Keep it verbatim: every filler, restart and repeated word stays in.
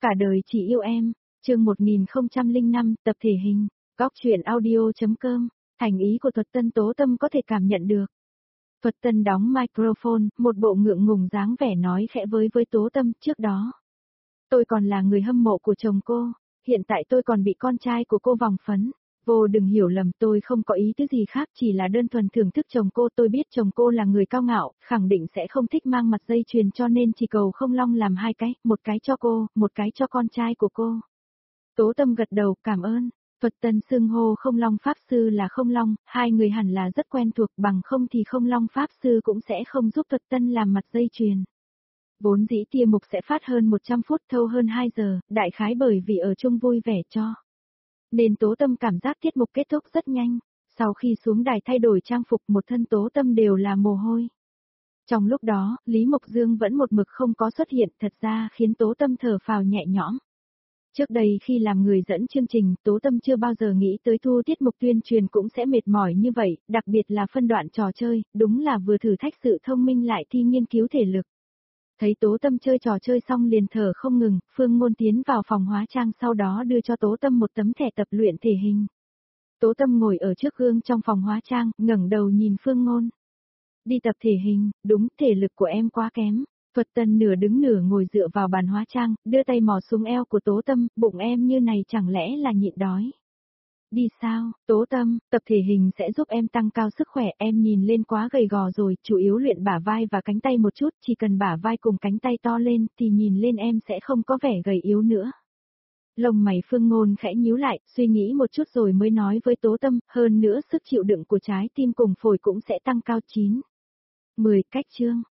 Cả đời chỉ yêu em, chương một nghìn không trăm lẻ năm, tập thể hình, góc truyện audio.com, thành ý của Thuật Tân Tố Tâm có thể cảm nhận được. Thuật Tân đóng microphone, một bộ ngượng ngùng dáng vẻ nói khẽ với với Tố Tâm trước đó. Tôi còn là người hâm mộ của chồng cô, hiện tại tôi còn bị con trai của cô vòng phấn. Vô đừng hiểu lầm, tôi không có ý tứ gì khác, chỉ là đơn thuần thưởng thức chồng cô. Tôi biết chồng cô là người cao ngạo, khẳng định sẽ không thích mang mặt dây chuyền, cho nên chỉ cầu không long làm hai cái, một cái cho cô, một cái cho con trai của cô. Tố Tâm gật đầu, cảm ơn. Thuật Tân xưng hô không long pháp sư là không long, hai người hẳn là rất quen thuộc, bằng không thì không long pháp sư cũng sẽ không giúp Thuật Tân làm mặt dây chuyền. Vốn dĩ tia mục sẽ phát hơn một trăm phút, thâu hơn hai giờ, đại khái bởi vì ở chung vui vẻ cho. Nên Tố Tâm cảm giác tiết mục kết thúc rất nhanh, sau khi xuống đài thay đổi trang phục một thân Tố Tâm đều là mồ hôi. Trong lúc đó, Lý Mộc Dương vẫn một mực không có xuất hiện, thật ra khiến Tố Tâm thở phào nhẹ nhõm. Trước đây khi làm người dẫn chương trình, Tố Tâm chưa bao giờ nghĩ tới thu tiết mục tuyên truyền cũng sẽ mệt mỏi như vậy, đặc biệt là phân đoạn trò chơi, đúng là vừa thử thách sự thông minh lại thi nghiên cứu thể lực. Thấy Tố Tâm chơi trò chơi xong liền thở không ngừng, Phương Ngôn tiến vào phòng hóa trang sau đó đưa cho Tố Tâm một tấm thẻ tập luyện thể hình. Tố Tâm ngồi ở trước gương trong phòng hóa trang, ngẩng đầu nhìn Phương Ngôn. Đi tập thể hình, đúng, thể lực của em quá kém. Thuật Tân nửa đứng nửa ngồi dựa vào bàn hóa trang, đưa tay mò xuống eo của Tố Tâm, bụng em như này chẳng lẽ là nhịn đói. Đi sao, Tố Tâm, tập thể hình sẽ giúp em tăng cao sức khỏe, em nhìn lên quá gầy gò rồi, chủ yếu luyện bả vai và cánh tay một chút, chỉ cần bả vai cùng cánh tay to lên thì nhìn lên em sẽ không có vẻ gầy yếu nữa. Lông mày Phương Ngôn khẽ nhíu lại, suy nghĩ một chút rồi mới nói với Tố Tâm, hơn nữa sức chịu đựng của trái tim cùng phổi cũng sẽ tăng cao chín. mười cách chương.